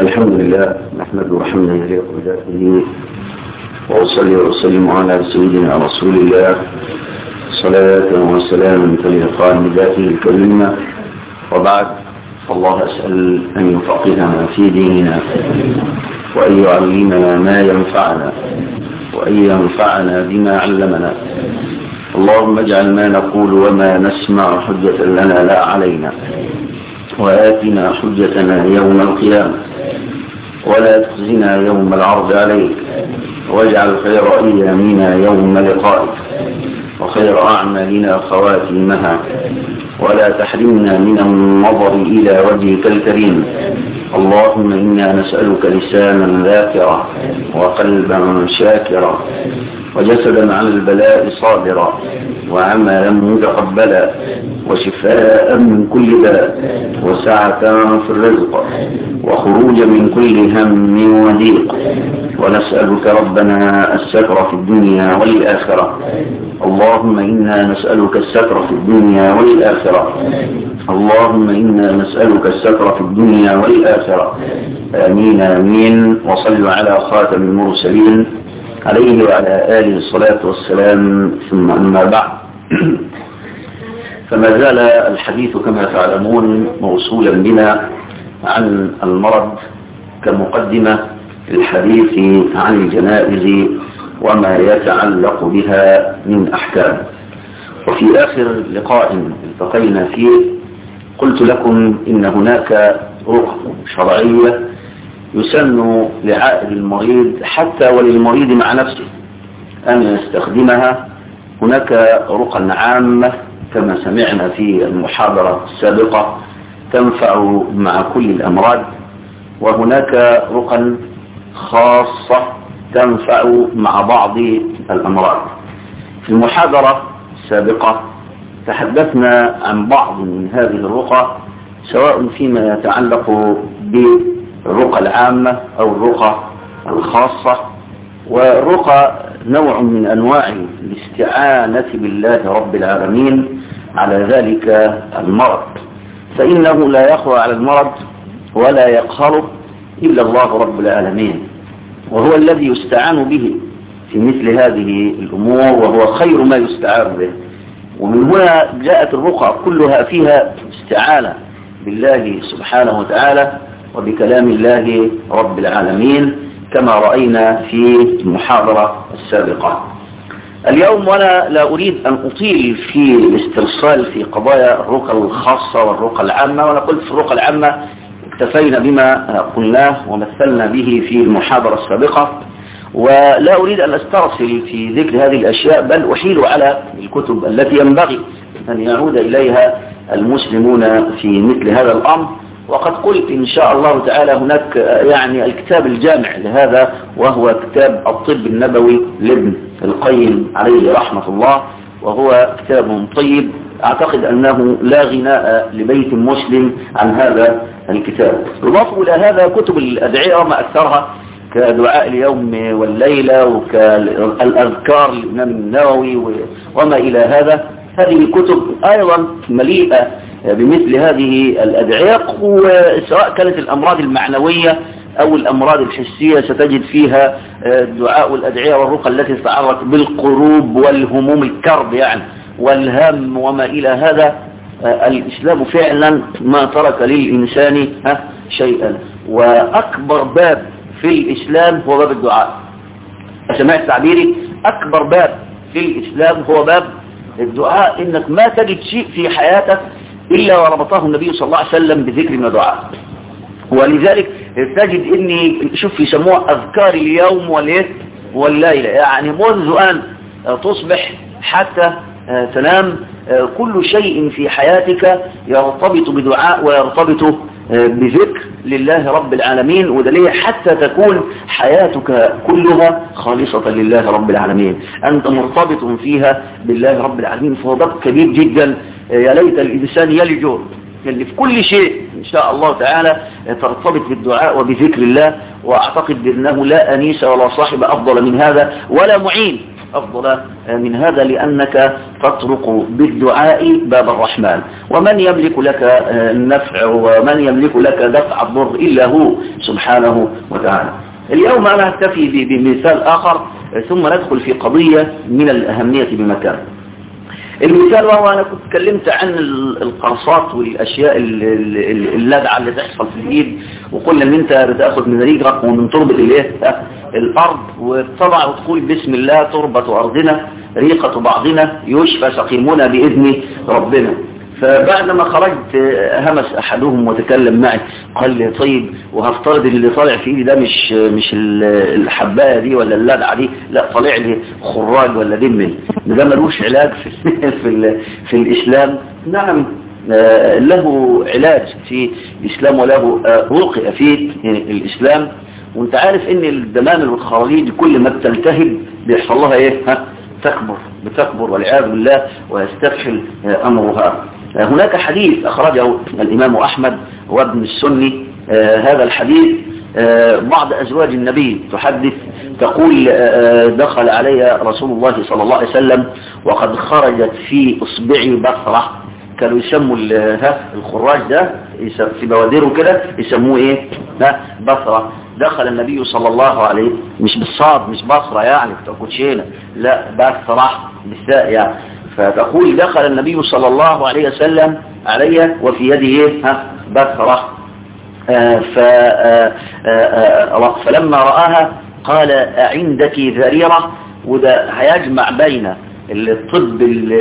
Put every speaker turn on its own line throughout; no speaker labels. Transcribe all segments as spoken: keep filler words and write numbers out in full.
الحمد لله نحمده وحمدا يليق بذاته، وأصلي وأسلم على سيدنا رسول الله صلاة وسلام تليقان بذاته الكريمة. وبعد، فالله أسأل أن يفقهنا في ديننا، وأن يعلمنا ما ينفعنا، وأن ينفعنا بما علمنا. اللهم اجعل ما نقول وما نسمع حجة لنا لا علينا، وآتنا حجتنا يوم القيامة، ولا تخزنا يوم العرض عليك، واجعل خير أيامنا يوم لقائك، وخير أعمالنا خواتيمها، ولا تحرمنا من النظر إلى وجهك الكريم. اللهم إنا نسألك لسانا ذاكرا، وقلبا شاكرا، وجسدا على البلاء صابرا، وعملا متقبلا، وشفاء من كل داء، وسعة في الرزق، وخروجا من كل هم وضيق. ونسألك ربنا الستر في الدنيا والآخرة. اللهم إنا نسألك الستر في الدنيا والآخرة. اللهم إنا نسألك الستر في الدنيا والآخرة. آمين آمين. وصلوا على خاتم المرسلين عليه وعلى آله الصلاة والسلام. ثم أما بعد، فما زال الحديث كما تعلمون موصولا بنا عن المرض كمقدمة الحديث عن الجنائز وما يتعلق بها من أحكام. وفي آخر لقاء التقينا فيه قلت لكم إن هناك رقى شرعية يسن لعائد المريض حتى وللمريض مع نفسه أن يستخدمها. هناك رقى عامة كما سمعنا في المحاضرة السابقة تنفع مع كل الأمراض، وهناك رقى خاصة تنفع مع بعض الأمراض. في المحاضرة السابقة تحدثنا عن بعض من هذه الرقى، سواء فيما يتعلق بالرقى العامة أو الرقى الخاصة. والرقى نوع من أنواع الاستعانة بالله رب العالمين على ذلك المرض، فإنه لا يقوى على المرض ولا يقهره إلا الله رب العالمين، وهو الذي يستعان به في مثل هذه الأمور، وهو خير ما يستعان به. ومن هنا جاءت الرقى كلها فيها استعانة بالله سبحانه وتعالى وبكلام الله رب العالمين كما رأينا في المحاضرة السابقة. اليوم وأنا لا أريد أن أطيل في الاسترسال في قضايا الرقى الخاصة والرقى العامة، وأنا قلت في الرقى العامة اكتفينا بما قلناه ومثلنا به في المحاضرة السابقة، ولا أريد أن أسترسل في ذكر هذه الأشياء، بل أحيل على الكتب التي ينبغي أن يعود إليها المسلمون في مثل هذا الأمر. وقد قلت إن شاء الله تعالى هناك يعني الكتاب الجامع لهذا، وهو كتاب الطب النبوي لابن القيم عليه رحمة الله، وهو كتاب طيب أعتقد أنه لا غناء لبيت مسلم عن هذا الكتاب. إضافة إلى هذا كتب الأدعية وما أكثرها كدعاء اليوم والليلة وكالأذكار للإمام النووي وما إلى هذا. هذه الكتب أيضا مليئة بمثل هذه الأدعية، سواء كانت الأمراض المعنوية أو الأمراض الحسية ستجد فيها الدعاء والأدعية والرقى التي تتعلق بالقلوب والهموم الكرب يعني والهم وما إلى هذا. الإسلام فعلا ما ترك للإنسان شيئا، وأكبر باب في الإسلام هو باب الدعاء. سمعت تعبيري؟ أكبر باب في الإسلام هو باب الدعاء. إنك ما تجد شيء في حياتك إلا وربطه النبي صلى الله عليه وسلم بذكر ودعاء. ولذلك تجد إني شوف يسموها أذكار اليوم والليلة، يعني منذ أن تصبح حتى تنام كل شيء في حياتك يرتبط بدعاء ويرتبط بذكر لله رب العالمين، ودليل حتى تكون حياتك كلها خالصة لله رب العالمين، أنت مرتبط فيها بالله رب العالمين. فهو باب كبير جدا، يا ليت الإنسان يلجو اللي في كل شيء إن شاء الله تعالى ترتبط بالدعاء وبذكر الله. وأعتقد بأنه لا أنيس ولا صاحب أفضل من هذا ولا معين أفضل من هذا، لأنك تطرق بالدعاء باب الرحمن، ومن يملك لك النفع ومن يملك لك دفع الضر إلا هو سبحانه وتعالى. اليوم أنا أكتفي بمثال آخر ثم ندخل في قضية من الأهمية بمكان. المثال وهو أنا كنت تكلمت عن القرصات والأشياء اللادعة اللي تحصل في الإيد، وقلنا إن أنت بتأخذ من ريقك ومن تربة الإيه الأرض، وطبعا وتقول بسم الله تربة أرضنا ريقة بعضنا يشفى سقيمنا بإذن ربنا. فبعدما خرجت همس أحدهم وتكلم معي قال لي طيب وهفترض اللي طالع في إيدي ده مش مش الحباية دي ولا اللدعة دي، لا طالع لي خراج ولا دمل، ده ملوش علاج في في, في الإسلام. نعم له علاج في الإسلام وله رقية في الإسلام. وانت عارف ان الدمامل والخراجيج كل ما بتلتهب بيحصل لها ايه ها تكبر بتكبر والعياذ بالله ويستفحل امرها. هناك حديث اخرجه الامام احمد وابن السني، آه هذا الحديث آه بعض ازواج النبي تحدث تقول آه دخل علي رسول الله صلى الله عليه وسلم وقد خرجت في اصبعي بصرة، كانوا يسموا الخراج ده في بوادره كده يسموه ايه ها بصرة. دخل النبي صلى الله عليه مش بالصاد مش بصرة يعني كوتشينة، لا بصرة بالساء يعني. فتقول دخل النبي صلى الله عليه وسلم علي وفي يده ايه ها بصرة. آه ف آه آه فلما رآها قال أعندك ذريرة، وده هيجمع بين الطب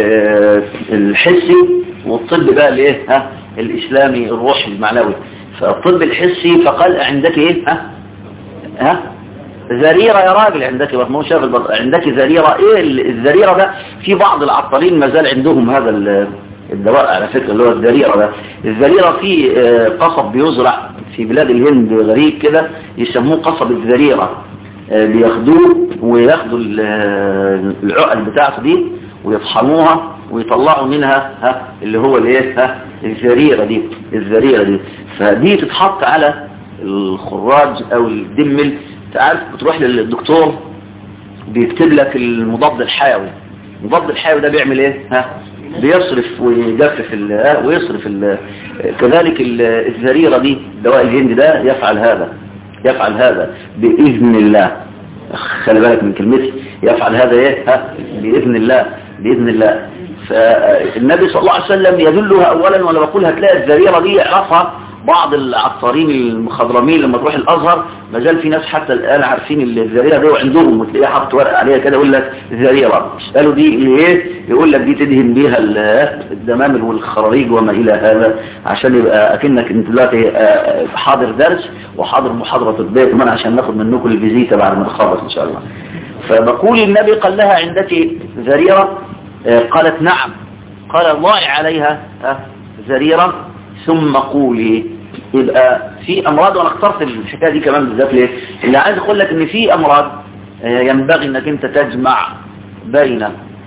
الحسي والطب بقى الايه ها الاسلامي الروحي المعنوي. فالطب الحسي فقال عندك ايه ها ها ذريرة يا راجل، عندك مو شاف عندك ذريرة. ايه الذريرة ده؟ في بعض العطارين ما زال عندهم هذا الدواء على فكرة اللي هو الذريرة ده. الذريرة في قصب بيزرع في بلاد الهند غريب كده يسموه قصب الذريرة، بياخدوه وياخدوا العقل بتاعته دي ويطحنوها ويطلعوا منها ها اللي هو الايه ها الذريرة دي الذريرة دي فدي تتحط على الخراج او الدمل. تعرف بتروح للدكتور بيكتب لك المضاد الحيوي. المضاد الحيوي ده بيعمل ايه ها بيصرف ويجفف ويصرف ال كذلك الذريرة دي دواء الهند ده يفعل هذا يفعل هذا بإذن الله. خلي بالك من كلمتي يفعل هذا ايه ها بإذن الله بإذن الله. فالنبي صلى الله عليه وسلم يدلها اولا، وانا بقول هتلاقي الذريرة دي يعرفها بعض العطارين المخضرمين لما تروح الازهر، ما زال في ناس حتى الان عارفين الذريرة دي وعندهم، وتلاقيه حاطط ورق عليها كده يقول لك ذريرة. اسالوا دي ايه يقول لك دي تدهن بيها الدمامل والخراريج وما الى هذا، عشان يبقى اكنك انت دلوقتي حاضر درس وحاضر محاضرة طبية كمان عشان ناخد منكم الفيزيتا بعد ما نخلص ان شاء الله. فبقول النبي قال لها عندك ذريرة؟ قالت نعم. قال ضاعي عليها ذريرة ثم قولي. يبقى في امراض، وانا اخترت الحكايه دي كمان بالذات ليه؟ اللي عايز اقول لك ان في امراض ينبغي انك انت تجمع بين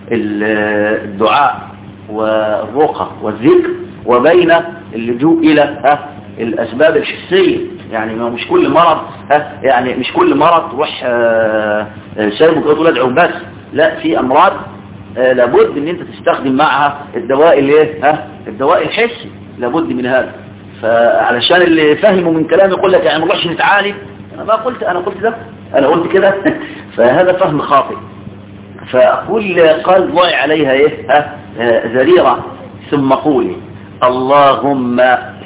الدعاء والرقى والذكر وبين اللجوء الى الاسباب الحسيه. يعني مش كل مرض يعني مش كل مرض تروح سايبه كده تقول ادعو بس، لا في امراض لابد ان انت تستخدم معها الدواء الايه ها الدواء الحسي، لابد من هذا. فعلشان اللي فهموا من كلامي يقول لك يعني ما نروحش نتعالج، انا ما قلت انا قلت ده انا قلت كده فهذا فهم خاطئ. فاقول قال ضاعي عليها ايه ها ذريرة ثم قولي اللهم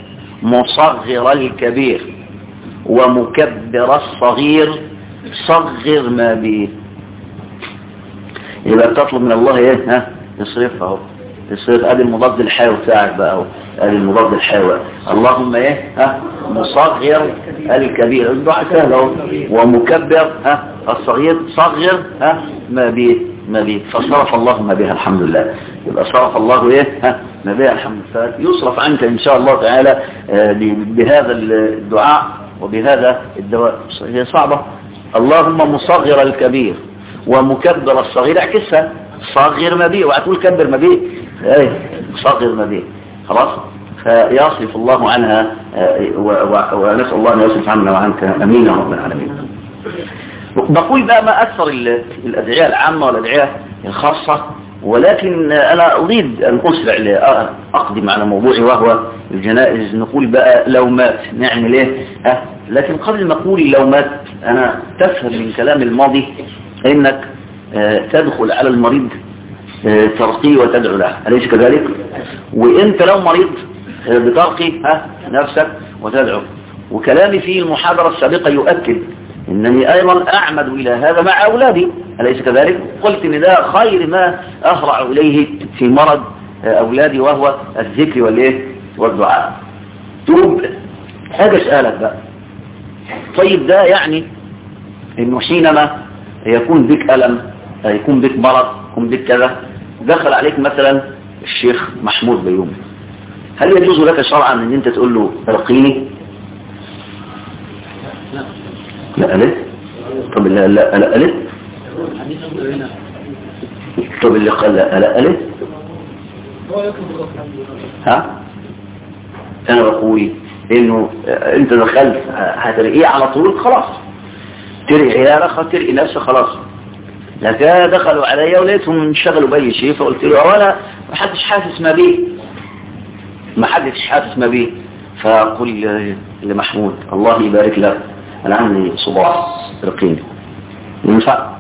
مصغر الكبير ومكبر الصغير صغر ما به. يبقى تطلب من الله ايه ها يصرفها اهو يصرف. ادي المضاد الحيوي بتاعك بقى اهو، ادي المضاد الحيوي. اللهم ايه ها مصغر الكبير الدعاء سهل اهو، ومكبر ها الصغير صغر ها ما به ما به فصرف الله ما بها الحمد لله. يبقى صرف الله ايه ها ما بها الحمد لله. يصرف عنك ان شاء الله تعالى بهذا الدعاء وبهذا الدواء. هي صعبة. اللهم مصغر الكبير ومكبر الصغير، اعكسها صغر ما بيه وهتقول كبر ما بيه ايه صغر ما بيه خلاص. فيصرف الله عنها ونسأل الله ان يصرف عنا وعنك امين يا رب العالمين. بقول بقى ما أكثر الأدعية العامة والأدعية الخاصة، ولكن أنا أريد أن أسرع أقدم على موضوعي وهو الجنائز. نقول بقى لو مات نعمل إيه؟ أه لكن قبل ما أقول لو مات، أنا تفهم من كلام الماضي إنك أه تدخل على المريض أه ترقيه وتدعو له، أليس كذلك؟ وإنت لو مريض أه بترقي أه نفسك وتدعو. وكلامي في المحاضرة السابقة يؤكد إنني أيضا أعمد إلى هذا مع أولادي، أليس كذلك؟ قلت إن ده خير ما أهرع إليه في مرض أولادي وهو الذكر والإيه والدعاء. توب هذا أسألك بقى، طيب ده يعني إنه حينما يكون بك ألم، يكون بك مرض، يكون بك كذا، دخل عليك مثلا الشيخ محمود بيومي، هل يجوز لك شرعا أن أنت تقول له رقيني؟ لا ألف. طب اللي لا لا ألف. طب اللي قال لا لا ألف. ها أنا بقول إنه أنت دخلت هترقيه على طول، خلاص ترقي عيالك ترقي نفسك خلاص. لكن دخلوا علي ولقيتهم انشغلوا بأي شيء، فقلت له ولا ما حدش حاسس ما بيه، ما حدش حاسس ما بيه. فقل لمحمود الله يبارك لك، أنا عندي صباح رقيني، ينفع؟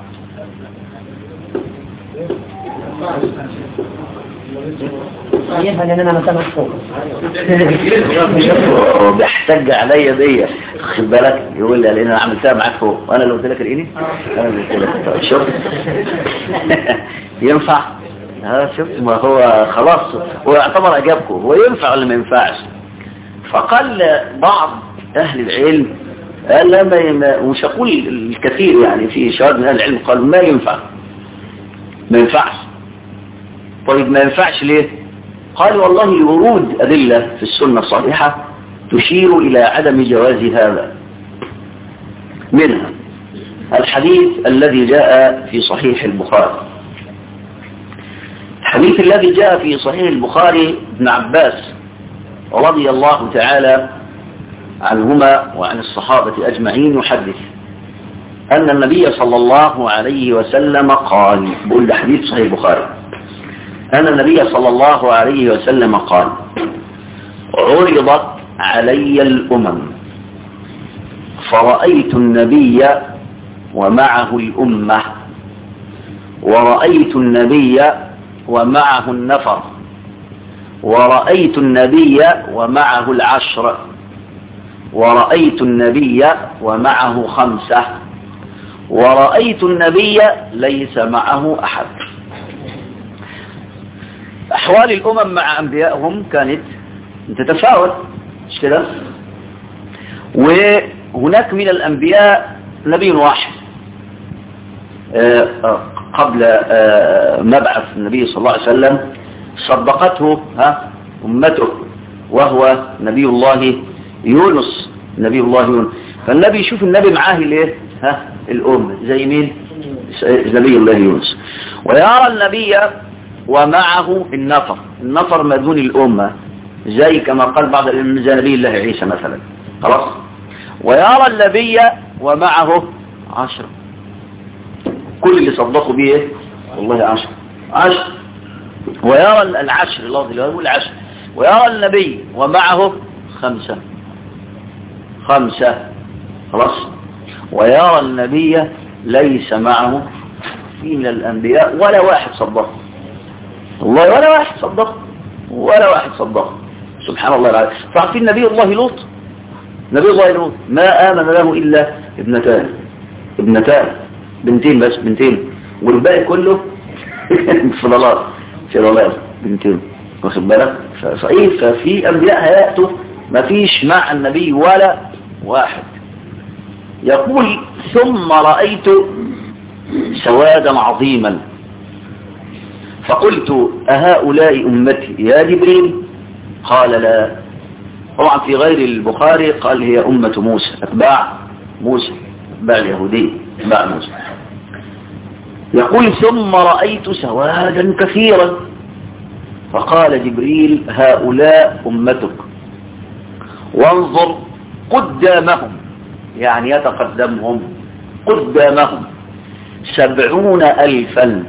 ينفع لأن أنا مثلا فوق
بيحتج عليا دي، خد بالك، يقول لي لأن أنا عملتها معاك فوق وأنا اللي قلت لك رقيني، أنا اللي قلت لك. شفت؟ ينفع؟ ها شفت؟ ما هو خلاص هو يعتبر أجابكم، هو ينفع ولا ما ينفعش؟ فقال بعض أهل العلم قال لا ما ومش أقول الكثير، يعني في شهاد من أهل العلم قالوا ما ينفع، ما ينفعش. طيب ما ينفعش ليه؟ قال والله لورود أدلة في السنة الصحيحة تشير إلى عدم جواز هذا. منها الحديث الذي جاء في صحيح البخاري، الحديث الذي جاء في صحيح البخاري ابن عباس رضي الله تعالى عنهما وعن الصحابة أجمعين يحدث أن النبي صلى الله عليه وسلم قال، بقول ده حديث صحيح البخاري، أن النبي صلى الله عليه وسلم قال عرضت علي الأمم فرأيت النبي ومعه الأمة، ورأيت النبي ومعه النفر، ورأيت النبي ومعه العشر، ورأيت النبي ومعه خمسة، ورأيت النبي ليس معه أحد. أحوال الأمم مع أنبيائهم كانت تتفاوت، مش كده؟ وهناك من الأنبياء نبي واحد قبل مبعث النبي صلى الله عليه وسلم صدقته ها أمته، وهو نبي الله يونس، نبي الله يونس. فالنبي يشوف النبي معاه الايه ها الأم زي مين؟ نبي الله يونس. ويرى النبي ومعه النفر، النفر ما دون الأمة زي كما قال بعض العلماء زي نبي الله عيسى مثلا، خلاص. ويرى النبي ومعه عشرة، كل اللي صدقوا به والله عشر عشر. ويرى العشر، الله اللي هو العشر. ويرى النبي ومعه خمسة خمسة، خلاص. ويرى النبي ليس معه في من الأنبياء ولا واحد صدقه، والله ولا واحد صدقه، ولا واحد صدقه، سبحان الله العظيم. فعارفين نبي الله لوط، نبي الله لوط ما آمن له إلا ابنتان، ابنتان بنتين بس، بنتين، والباقي كله فضلات فضلات بنتين، واخد بالك؟ فصحيح ففي أنبياء هيأتوا ما فيش مع النبي ولا واحد. يقول ثم رأيت سوادا عظيما فقلت أهؤلاء أمتي يا جبريل؟ قال لا. طبعا في غير البخاري قال هي أمة موسى، أتباع موسى، أتباع اليهودي، أتباع موسى. يقول ثم رأيت سوادا كثيرا فقال جبريل هؤلاء أمتك، وانظر قدامهم، يعني يتقدمهم قدامهم سبعون ألفا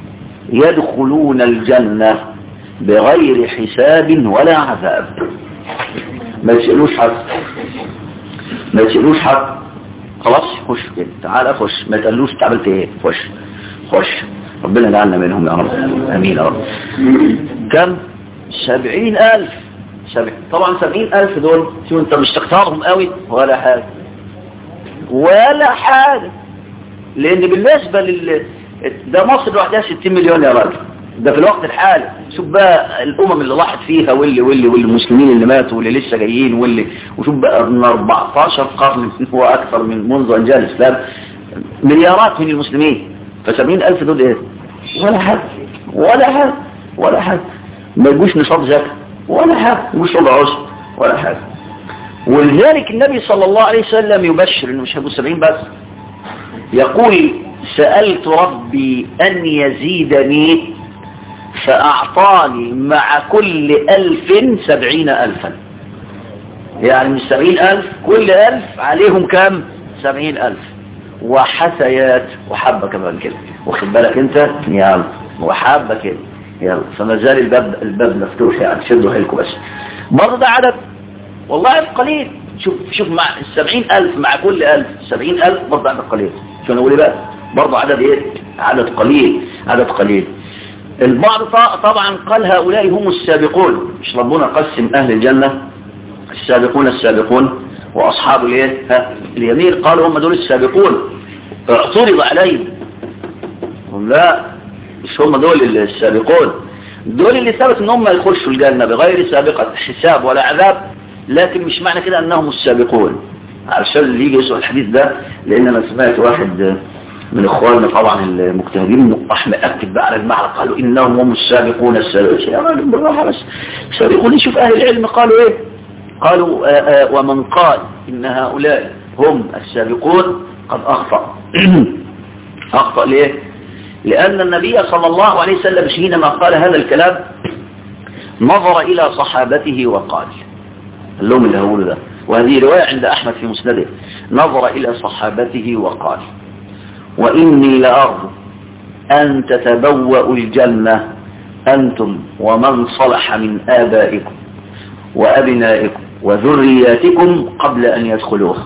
يدخلون الجنة بغير حساب ولا عذاب. ما يسألوش حد ما يسألوش حد خلاص خش كده، تعال خش، ما تقلوش تعملت ايه، خش خش. ربنا يجعلنا منهم يا رب، امين يا رب. كم؟ سبعين ألف. سبع. طبعا سبعين ألف دول شو انت مش تختارهم قوي ولا حاجة ولا حاجة، لان بالنسبة لل ده مصر لوحدها ستين مليون يا راجل، ده في الوقت الحالي. شوف بقى الامم اللي راحت فيها واللي واللي والمسلمين اللي ماتوا واللي لسه جايين واللي، وشوف بقى من أربعتاشر قرن واكثر من منذ ان جاء الاسلام مليارات من المسلمين. فسبعين ألف دول ايه؟ ولا حاجة ولا حاجة ولا حاجة. ما يجوش نصاب زكاة ولا حاجة، يجوش ربع عشر ولا حاجة. ولذلك النبي صلى الله عليه وسلم يبشر انه مش هيبقوا سبعين بس، يقول سألت ربي أن يزيدني فأعطاني مع كل ألف سبعين ألفا. يعني من سبعين ألف كل ألف عليهم كم؟ سبعين ألف وحسيات وحبة كمان كده، واخد بالك انت؟ يلا وحبة كده يلا. فما زال الباب الباب مفتوح، يعني شدوا حيلكم بس. برضه ده عدد والله قليل. شوف شوف مع السبعين ألف مع كل ألف سبعين ألف برضه عدد قليل. شو نقول بقى؟ برضه عدد ايه؟ عدد قليل عدد قليل. البعض طبعا قال هؤلاء هم السابقون، مش ربنا قسم أهل الجنة السابقون السابقون وأصحاب الايه؟ اليمين، قالوا هم دول السابقون. اعترض عليهم لا مش هم دول السابقون، دول اللي ثبت ان هم يخشوا الجنة بغير سابقة حساب ولا عذاب، لكن مش معنى كده انهم السابقون. عشان اللي يجي يسأل الحديث ده، لان انا سمعت واحد من اخواننا طبعا المجتهدين راح مأكد بقى على المعنى، قالوا انهم هم السابقون السابقون. يا راجل بالراحه بس، السابقون يشوف اهل العلم قالوا ايه؟ قالوا آآ آآ ومن قال ان هؤلاء هم السابقون قد اخطأ. اخطأ ليه؟ لان النبي صلى الله عليه وسلم حينما قال هذا الكلام نظر الى صحابته وقال اللهم اللي هقوله ده، وهذه رواية عند احمد في مسنده، نظر الى صحابته وقال وإني لأرجو أن تتبوأوا الجنة أنتم ومن صلح من آبائكم وأبنائكم وذرياتكم قبل أن يدخلوها.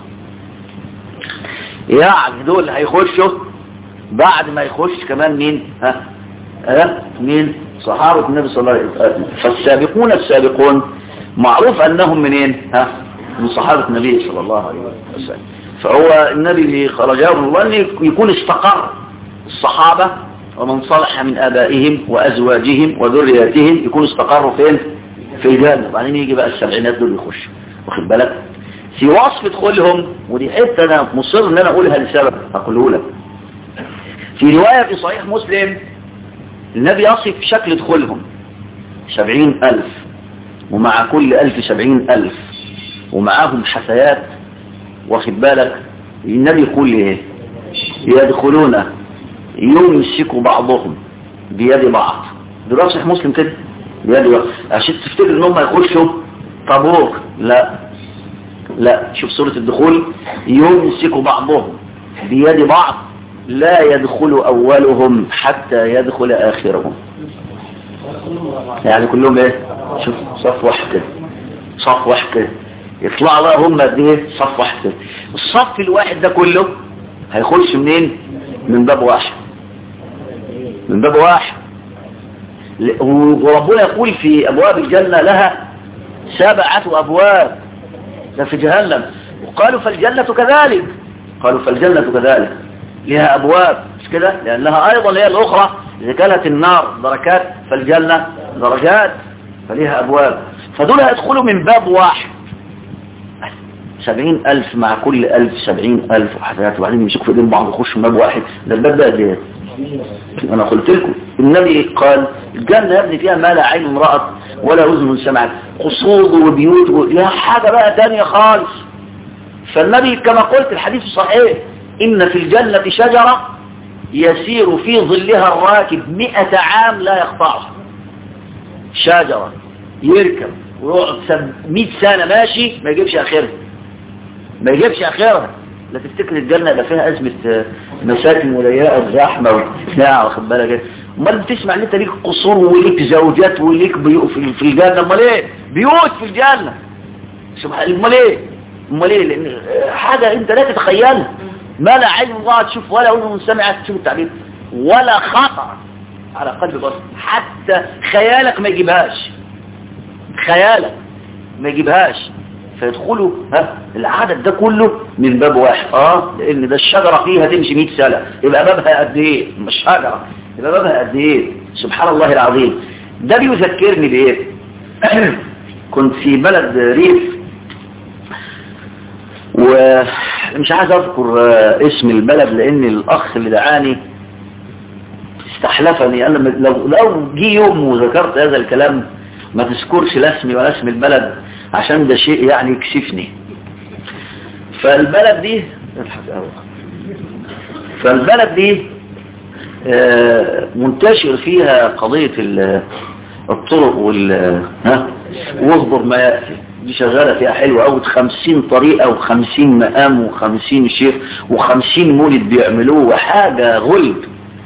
يعني دول هيخشوا بعد ما يخش كمان مين؟ ها؟ ها؟ مين؟ صحابة النبي صلى الله عليه وسلم. فالسابقون السابقون معروف أنهم منين؟ ها؟ من صحابة النبي صلى الله عليه وسلم. فهو النبي اللي خرجه الله أن يكون استقر الصحابة ومن صلح من آبائهم وأزواجهم وذرياتهم يكون استقروا فين؟ في الجنة. بعدين يجي بقى السبعينات دول يخش، واخد بالك؟ في وصف دخولهم، ودي حتة أنا مصر أن أنا أقولها لسبب أقوله لك. في رواية في صحيح مسلم النبي يصف شكل دخولهم سبعين ألف، ومع كل ألف سبعين ألف، ومعاهم حسيات، واخد بالك؟ النبي يقول ايه؟ يدخلون يمسك بعضهم بيد بعض. ده صحيح مسلم كده بيد بعض، عشان تفتكر ان هم يخشوا طابور. لا لا، شوف سورة الدخول، يمسك بعضهم بيد بعض لا يدخل اولهم حتى يدخل اخرهم. يعني كلهم ايه؟ شوف صف واحد كده، صف واحد كده، يطلع بقى هم قد ايه؟ صف واحد كده. الصف الواحد ده كله هيخش منين؟ من باب واحد، من باب واحد. وربنا يقول في ابواب الجنة لها سبعة ابواب، ده في جهنم. وقالوا فالجنة كذلك، قالوا فالجنة كذلك لها ابواب، مش كده؟ لانها ايضا هي الاخرى، اذا كانت النار دركات فالجنة درجات، فليها ابواب. فدول هيدخلوا من باب واحد، سبعين ألف مع كل ألف سبعين ألف وحاجات، وبعدين يمسكوا في ايدين بعض يخشوا من باب واحد. ده الباب ده قد ايه؟ انا قلت لكم النبي قال الجنة يا ابني فيها ما لا عين رأت ولا أذن سمعت، قصور وبيوت و... لا حاجة بقى تانية خالص. فالنبي كما قلت الحديث صحيح، إن في الجنة شجرة يسير في ظلها الراكب مئة عام لا يقطعها. شجرة يركب ويقعد مئة سنة ماشي ما يجيبش آخرها، ما يجيبش آخرها، لا تفتكر الجنة يبقى فيها أزمة مساكن وضيقة وزحمة وبتاع واخد بالك ايه؟ امال بتسمع ان انت ليك قصور وليك زوجات وليك بيوت في الجنة؟ امال ايه؟ بيوت في الجنة سبحان الله. امال ايه؟ امال ايه؟ لان حاجة انت لا تتخيلها، ما لا عين الله تشوف ولا اذن سمعت تشوف التعبير ولا خطر على قلب بصر، حتى خيالك ما يجيبهاش، خيالك ما يجيبهاش. فيدخلوا ها العدد ده كله من باب واحد. اه لان ده الشجرة فيها تمشي مئة سنة، يبقى بابها قد ايه؟ مش شجرة، يبقى بابها قد ايه؟ سبحان الله العظيم. ده بيذكرني بايه؟ كنت في بلد ريف ومش عايز اذكر اسم البلد لان الاخ اللي دعاني استحلفني، انا لو لو جه يوم وذكرت هذا الكلام ما تذكرش لا اسمي ولا اسم البلد عشان ده شيء يعني يكسفني. فالبلد دي فالبلد دي منتشر فيها قضية الطرق وال ها واخبر ما يأتي دي شغالة فيها حلوة قوي، خمسين طريقة وخمسين مقام وخمسين شيخ وخمسين مولد بيعملوه وحاجة غلب.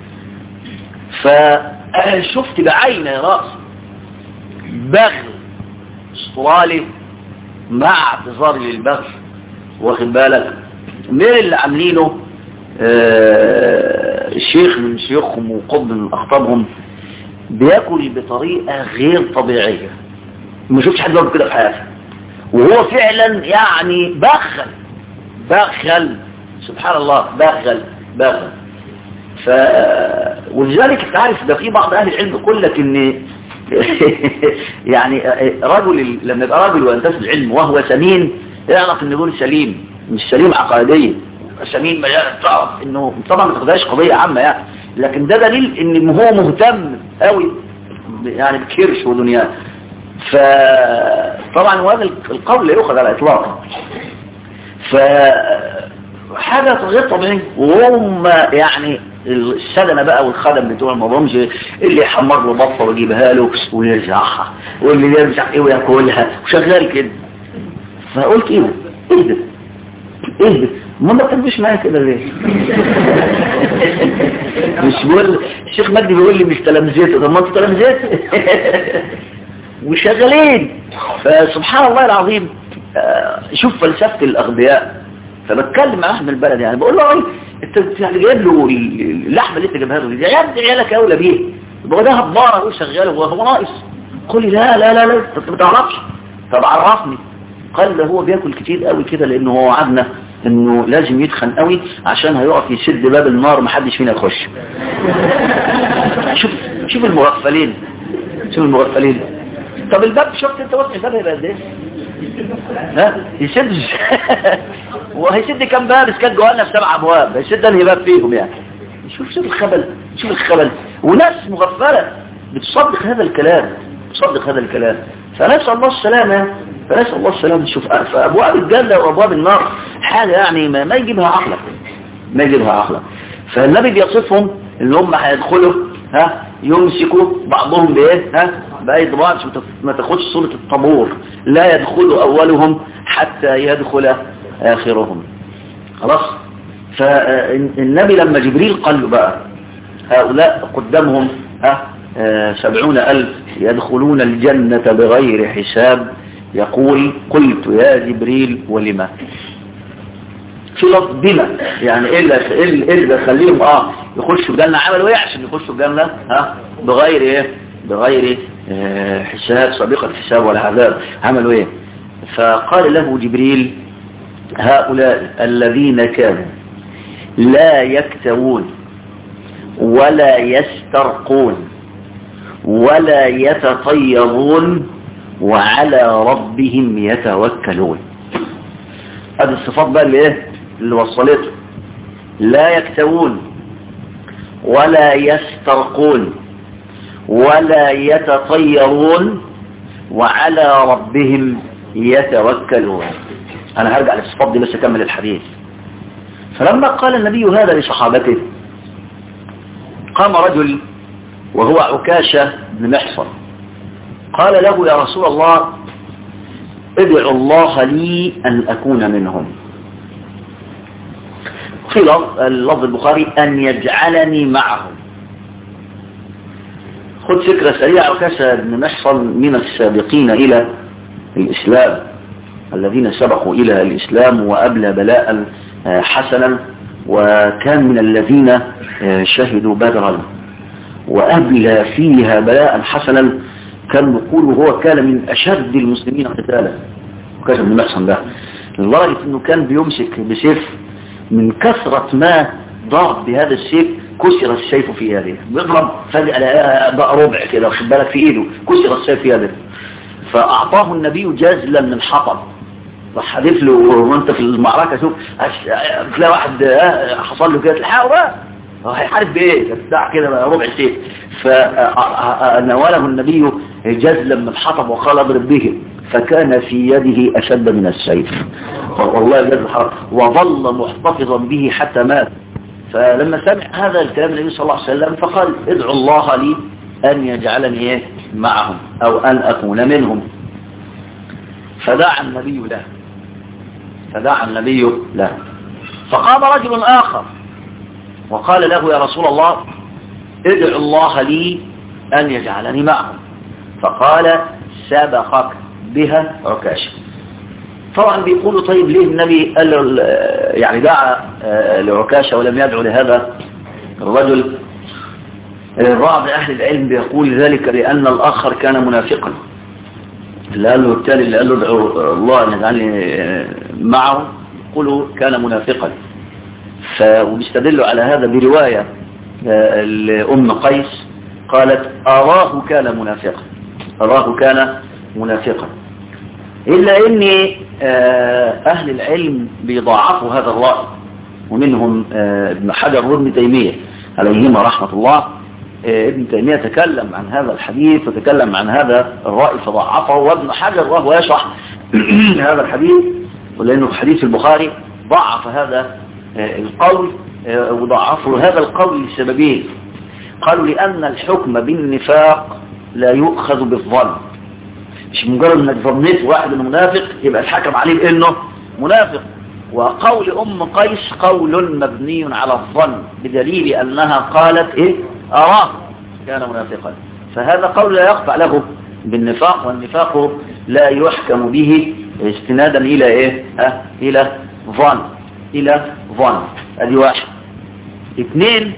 فشفت بعيني يا رأس بغل استرالي مع اعتذاري للبغل واخد بالك من اللي عاملينه آه الشيخ من شيوخهم وقطب من اخطابهم بياكل بطريقة غير طبيعية، ما شفتش حد بياكل كده في حياته، وهو فعلا يعني بخل بخل سبحان الله بخل بخل. ف ولذلك انت عارف ده في بعض اهل العلم يقول لك ان يعني رجل لما يبقى رجل وينتسب العلم وهو سمين يعرف ان دول سليم، مش سليم عقائديا، سمين مجال تعرف انه طبعا ما تاخدهاش قضيه عامه يعني، لكن ده دليل ان هو مهتم قوي يعني بكرش ودنياه. فطبعا وهذا القول لا يؤخذ على اطلاقه. ف حاجه غير طبيعيه. وهم يعني السدنه بقى والخدم بتوع المضمج اللي يحمر له بطه ويجيبها له ويرجعها واللي يرجع ايه وياكلها وشغال كده. فقلت ايه ايه ده ايه ده ما ما تنبش معايا كده ليه؟ مش بقول الشيخ مجدي بيقول لي مش تلامذته، طب ما انتوا تلامذته وشغالين. فسبحان الله العظيم شوف فلسفه الاغبياء. فبتكلم مع احمد البلد يعني بقول له ايه انت يعني جايب له اللحمه اللي انت جايبها له دي يا ابني عيالك اولى بيه، يبقى ده هباره وشغال وهو ناقص. قال لي لا لا لا لا انت ما تعرفش. طب عرفني. قال له هو بياكل كتير قوي كده لانه هو وعدنا انه لازم يدخن قوي عشان هيقف يسد باب النار محدش فينا يخش. شوف شوف المغفلين شوف المغفلين. طب الباب شفت انت وقت الباب هيبقى قد ايه؟ ها يسد وهيسد كام باب؟ كان جوانا في سبع ابواب هيسد انهي باب فيهم يعني؟ شوف شوف الخبل شوف الخبل. وناس مغفله بتصدق هذا الكلام تصدق هذا الكلام. فنسأل الله السلامة فنسأل الله السلامة. شوف فأبواب الجنة وأبواب النار حاجة يعني ما, ما يجيبها عقلك ما يجيبها عقلك. فالنبي بيصفهم اللي هم هيدخلوا ها يمسكوا بعضهم بايه ها بأيد بعض ما تاخدش صورة الطابور، لا يدخل أولهم حتى يدخل آخرهم. خلاص. فالنبي لما جبريل قال له بقى هؤلاء قدامهم ها سبعون ألف يدخلون الجنة بغير حساب، يقول قلت يا جبريل ولما؟ في لفظ بما يعني إلا إلا خليهم آه يخشوا الجنة عملوا إيه عشان يخشوا الجنة ها بغير إيه بغير آه حساب سابقة حساب ولا عذاب عملوا إيه؟ فقال له جبريل هؤلاء الذين كانوا لا يكتوون ولا يسترقون ولا يتطيرون وعلى ربهم يتوكلون. هذه الصفات بقى اللي ايه اللي وصلته. لا يكتوون ولا يسترقون ولا يتطيرون وعلى ربهم يتوكلون. انا هرجع للصفات دي بس اكمل الحديث. فلما قال النبي هذا لصحابته قام رجل وهو عكاشة بن محصن قال له يا رسول الله ادعو الله لي أن أكون منهم. في لفظ اللفظ البخاري أن يجعلني معهم. خد فكرة سريعة. عكاشة بن محصن من السابقين إلى الإسلام الذين سبقوا إلى الإسلام وأبلى بلاء حسنا، وكان من الذين شهدوا بدرا وأبلى فيها بلاء حسنا. كان يقول هو كان من أشد المسلمين قتالا. عكاشة بن محصن ده لدرجة أنه كان بيمسك بسيف، من كثرة ما ضرب بهذا السيف كسر السيف في يده، بيضرب فجأة بقى ربع كده واخد بالك في ايده، كسر السيف في يده. فأعطاه النبي جزلا من حطب، راح حدف له وانت في المعركة شوف تلاقي واحد حصل له كده تلحقه بقى هو هيحارب بايه بتاع كده بقى ربع سيف. فناوله النبي جزلا من حطب وقال اضرب به، فكان في يده أشد من السيف والله جزل حرب، وظل محتفظا به حتى مات. فلما سمع هذا الكلام النبي صلى الله عليه وسلم فقال ادعو الله لي أن يجعلني معهم أو أن أكون منهم. فدعا النبي له فدعا النبي له فقام رجل آخر وقال له يا رسول الله ادعو الله لي أن يجعلني معهم. فقال سبقك بها عكاشة. طبعا بيقولوا طيب ليه النبي قال له يعني دعا لعكاشة ولم يدعو لهذا الرجل؟ بعض أهل العلم بيقول ذلك لأن الآخر كان منافقا، اللي قال له التالي اللي قال له ادعو الله أن يجعلني معه يقولوا كان منافقا. وبيستدلوا على هذا برواية لأم قيس قالت أراه كان منافقا أراه كان منافقا إلا أن أهل العلم بيضاعفوا هذا الرأي، ومنهم ابن حجر وابن تيمية عليهما رحمة الله. ابن تيمية تكلم عن هذا الحديث وتكلم عن هذا الرأي فضاعفه، وابن حجر وهو يشرح هذا الحديث ولأنه في حديث البخاري ضعف هذا القول، وضعفوا هذا القول لسببين. قالوا لأن الحكم بالنفاق لا يؤخذ بالظن، مش مجرد انك ظنيت واحد انه منافق يبقى الحكم عليه بانه منافق. وقول ام قيس قول مبني على الظن بدليل انها قالت ايه اراه كان منافقا، فهذا قول لا يقطع له بالنفاق، والنفاق لا يحكم به استنادا الى ايه ها الى ظن الى ظن. ادي واحد. اثنين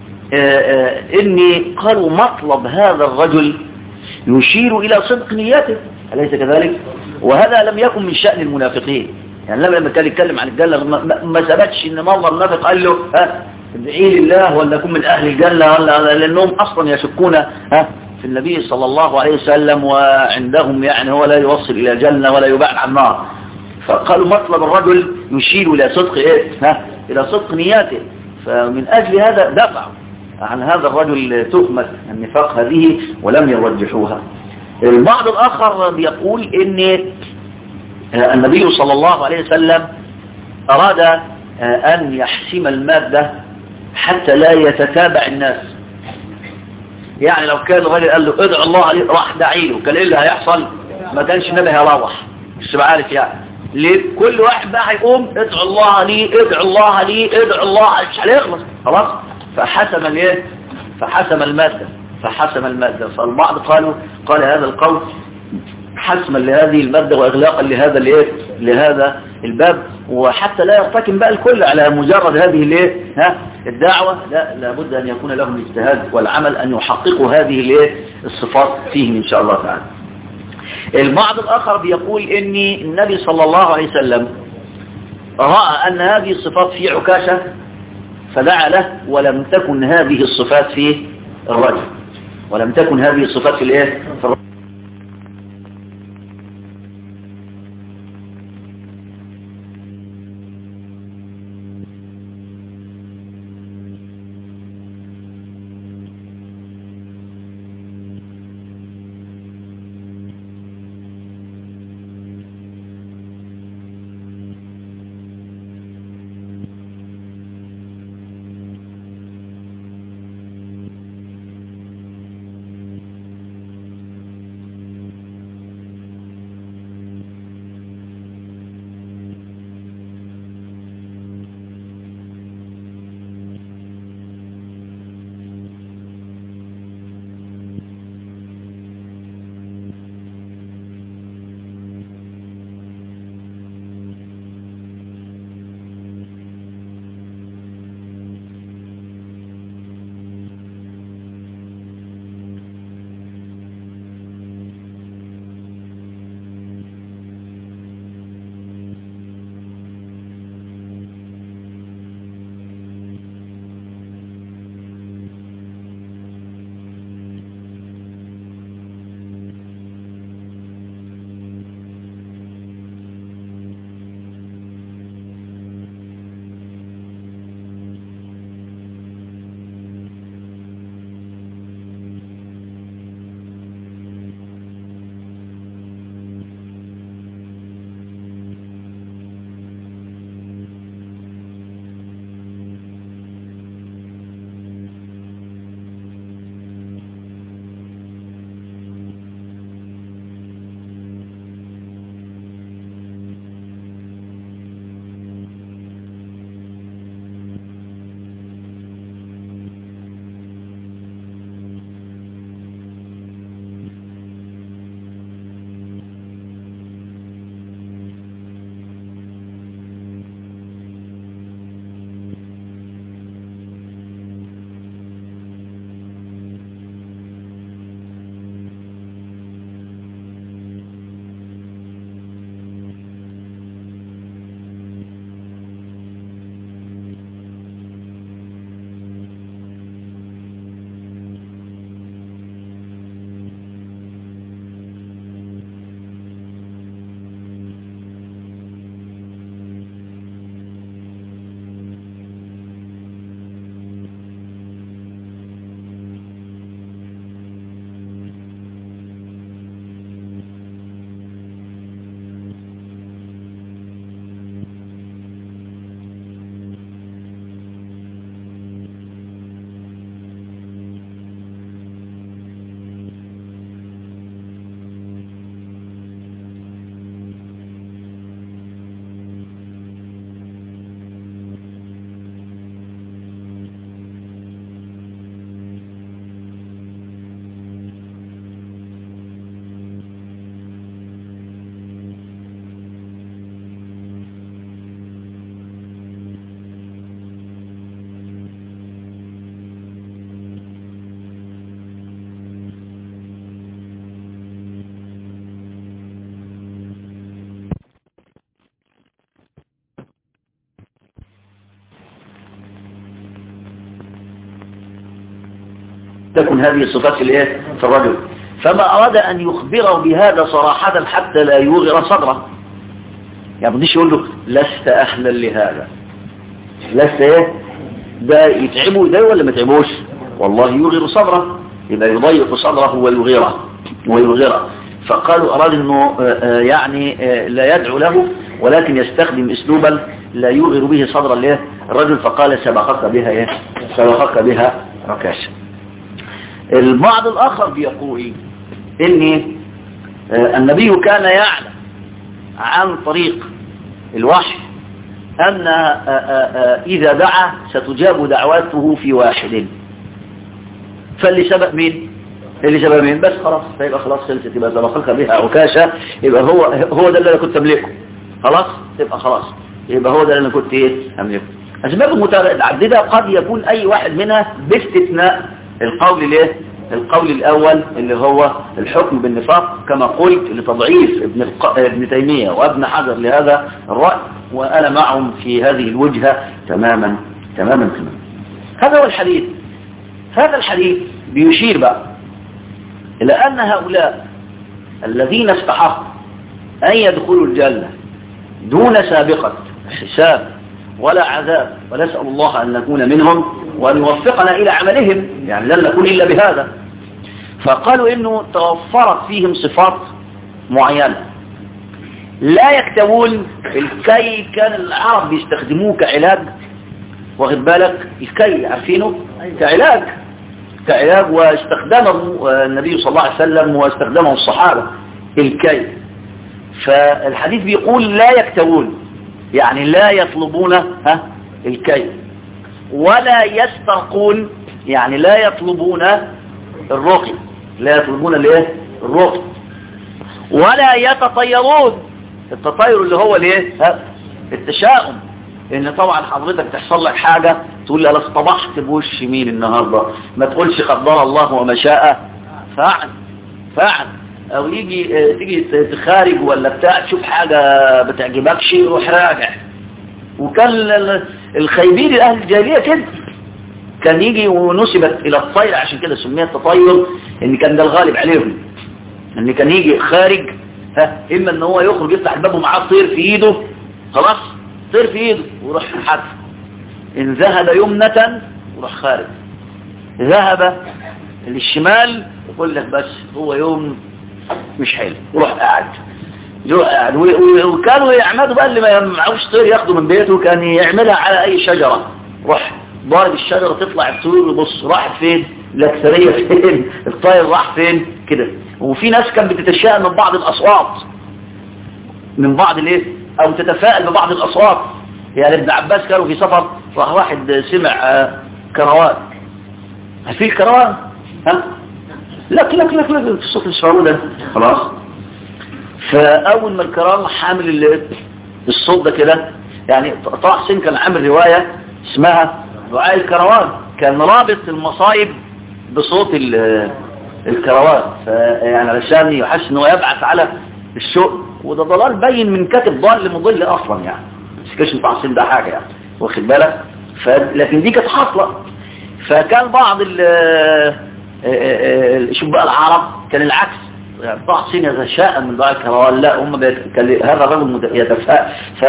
اني قالوا مطلب هذا الرجل يشير إلى صدق نيته، أليس كذلك؟ وهذا لم يكن من شأن المنافقين. يعني لما كان يتكلم عن الجنة ما ثبتش إن الله المنافق قال له ها ادعي لله ولا يكون من أهل الجنة، ولا لأنهم أصلا يشكون ها في النبي صلى الله عليه وسلم، وعندهم يعني هو لا يوصل إلى الجنة ولا يبعد عن النار. فقالوا مطلب الرجل يشير إلى صدق إيه ها إلى صدق نيته، فمن أجل هذا دفعوا عن هذا الرجل تهمة النفاق هذه ولم يرجحوها. البعض الآخر بيقول إن النبي صلى الله عليه وسلم أراد أن يحسم المادة حتى لا يتتابع الناس. يعني لو كان الرجل قال له ادعو الله عليه راح داعي له، كان ايه اللي هيحصل؟ ما كانش النبي هيروح، مش عارف يعني ليه كل واحد بقى هيقوم ادعو الله لي ادعو الله لي ادعو الله مش هيخلص خلاص. فحسم الايه فحسم المادة فحسم المادة فالبعض قالوا قال هذا القول حسما لهذه المادة واغلاقا لهذا الايه لهذا الباب، وحتى لا يرتكن بقى الكل على مجرد هذه الايه ها الدعوة، لا لابد ان يكون لهم الاجتهاد والعمل ان يحققوا هذه الايه الصفات فيهم ان شاء الله تعالى. البعض الاخر بيقول ان النبي صلى الله عليه وسلم رأى ان هذه الصفات في عكاشة فدعا له، ولم تكن هذه الصفات في الرجل ولم تكن هذه الصفات في الايه في الرجل. تكن هذه الصفات في الايه في الرجل. فما أراد أن يخبره بهذا صراحة حتى لا يوغر صدره، يعني بديش يقول له لست أهلا لهذا، لست ايه ده يتعبه ده ولا ما يتعبوش، والله يوغر صدره، يبقى يضيق صدره ويغيره ويغيره. فقالوا أراد أنه يعني لا يدعو له ولكن يستخدم أسلوبا لا يغير به صدر الرجل، فقال سبقك بها ايه سبقك بها ركاشة. البعض الآخر بيقول إن النبي كان يعلم عن طريق الوحي أن إذا دعا ستجاب دعواته في واحد، فاللي سبق مين اللي سبق مين بس خلاص، فيبقى خلاص خلصت، يبقى سبقك بها عكاشة، يبقى هو هو ده اللي أنا كنت أملكه، خلاص تبقى خلاص، يبقى هو ده اللي أنا كنت إيه أملكه. أسباب متعددة قد يكون أي واحد منها باستثناء القول الايه القول الأول اللي هو الحكم بالنفاق كما قلت لتضعيف ابن الق... ابن تيمية وابن حجر لهذا الرأي، وأنا معهم في هذه الوجهة تماما تماما تماما. هذا هو الحديث. هذا الحديث بيشير بقى إلى أن هؤلاء الذين استحقوا أن يدخلوا الجنة دون سابقة حساب ولا عذاب، ونسأل الله أن نكون منهم وأن يوفقنا إلى عملهم، يعني لن نكون إلا بهذا. فقالوا إنه توفرت فيهم صفات معينة لا يكتوون. الكي كان العرب بيستخدموه كعلاج، واخد بالك الكي عارفينه كعلاج كعلاج واستخدمه النبي صلى الله عليه وسلم واستخدمه الصحابة الكي. فالحديث بيقول لا يكتوون، يعني لا يطلبون ها الكي، ولا يسترقون، يعني لا يطلبون الرقي، لا يطلبون الايه الرقي، ولا يتطيرون. التطير اللي هو الايه ها التشاؤم، ان طبعا حضرتك تحصل لك حاجة تقول لي انا اصطبحت بوش مين النهاردة، ما تقولش قدر الله وما شاء فعل فعل. او يجي تيجي تخارج ولا بتاع تشوف حاجة بتعجبكش روح راجع. وكان الخيبين الاهل الجاهلية كده، كان يجي ونسبت الى الطير، عشان كده سميت تطير، ان كان ده الغالب عليهم، ان كان يجي خارج ها اما ان هو يخرج يفتح الباب ومعاه طير في ايده، خلاص طير في ايده ويروح حد، ان ذهب يمنة ويروح خارج، ذهب للشمال يقول لك بس هو يوم مش حلو وروح قاعد قاعد. وكانوا يعمدوا بقى اللي ما معهوش طير ياخدوا من بيته، كان يعملها على اي شجرة، روح ضارب الشجرة تطلع الطيور يبص راح فين الاكثرية فين الطير راح فين كده. وفي ناس كانت بتتشائم من بعض الاصوات من بعض الايه او تتفائل ببعض الاصوات. يعني ابن عباس كانوا في سفر راح واحد سمع كروان، في الكروان ها لك لك لك لك في الصوت الشعور ده خلاص. فاول ما الكرام حامل الصوت ده كده، يعني طه حسين كان عامل رواية اسمها دعاء الكروان، كان رابط المصايب بصوت الكروان، فيعني علشان يحس انه يبعث على الشوق. وده ضلال بين من كاتب ضال مضل اصلا، يعني مش كاش طه حسين ده حاجة يعني واخد بالك. لكن دي كانت حاصله. فكان بعض ال شوف بقى العرب كان العكس، يعني طه حسين يتشائم من دعاء الكروان، لا هم هذا الرجل يتفائل. ف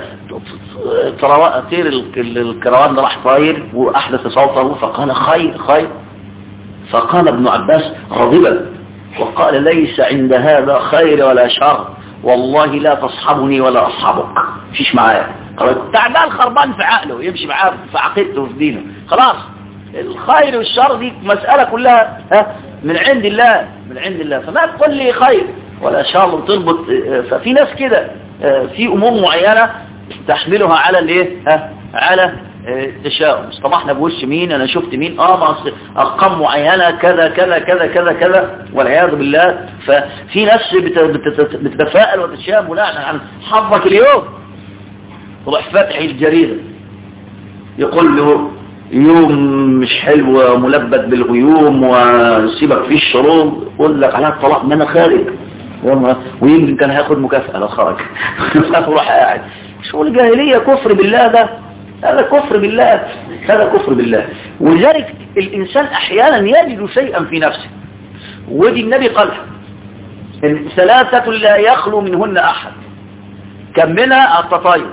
طير الكروان راح طاير واحدث صوته فقال خير خير. فقال ابن عباس غضبا وقال ليس عند هذا خير ولا شر، والله لا تصحبني ولا اصحبك، مفيش معايا. تعبان خربان في عقله يمشي معاه في عقيدته وفي دينه، خلاص الخير والشر دي مسألة كلها ها من عند الله من عند الله. فما تقول لي خير ولا شر وتربط. ففي ناس كده في امور معينة تحملها على الايه ها على التشاؤم. اصطبحنا بوش مين، انا شفت مين، اه ارقام معينة كذا كذا كذا كذا كذا والعياذ بالله. ففي ناس بتتفائل وتتشائم بناء عن حظك اليوم. روح فاتح الجريدة يقول له يوم مش حلو ملبد بالغيوم وسيبك فيه الشروط، يقول لك على الطلاق ما انا خارج، ويمكن كان هياخد مكافأة لو خرج. روح قاعد. شغل جاهلية كفر بالله، ده هذا كفر بالله. هذا كفر بالله. ولذلك الإنسان أحيانا يجد شيئا في نفسه، ودي النبي قالها إن ثلاثة لا يخلو منهن أحد، كم منها التطاير.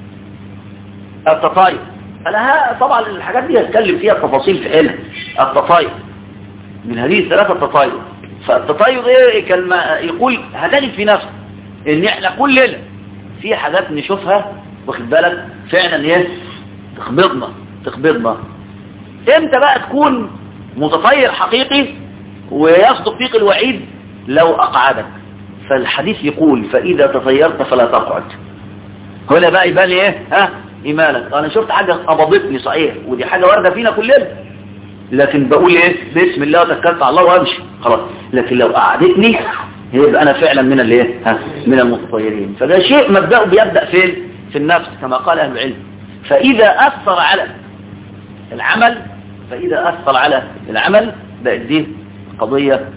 التطاير أنا طبعا الحاجات دي هتكلم فيها التفاصيل في علم التطاير، من هذه الثلاثة التطاير. فالتطاير ايه كلمة يقول هتجد في نفسه ان احنا كل ليلة في حاجات نشوفها واخد بالك فعلا ايه تخبطنا تخبطنا. امتى بقى تكون متطير حقيقي ويصدق فيك الوعيد؟ لو اقعدك. فالحديث يقول فاذا تطيرت فلا تقعد. هنا بقى يبان ايه ها ايمانك. انا شفت حاجة قبضتني صحيح ودي حاجة واردة فينا كلنا، لكن بقول ايه بسم الله وتكلت على الله وامشي خلاص. لكن لو قعدتني يبقى انا فعلا من الايه ها من المتطيرين. فده شيء مبدأه بيبدأ فين في النفس كما قال اهل العلم. فاذا اثر على العمل فاذا اثر على العمل بقت دي قضية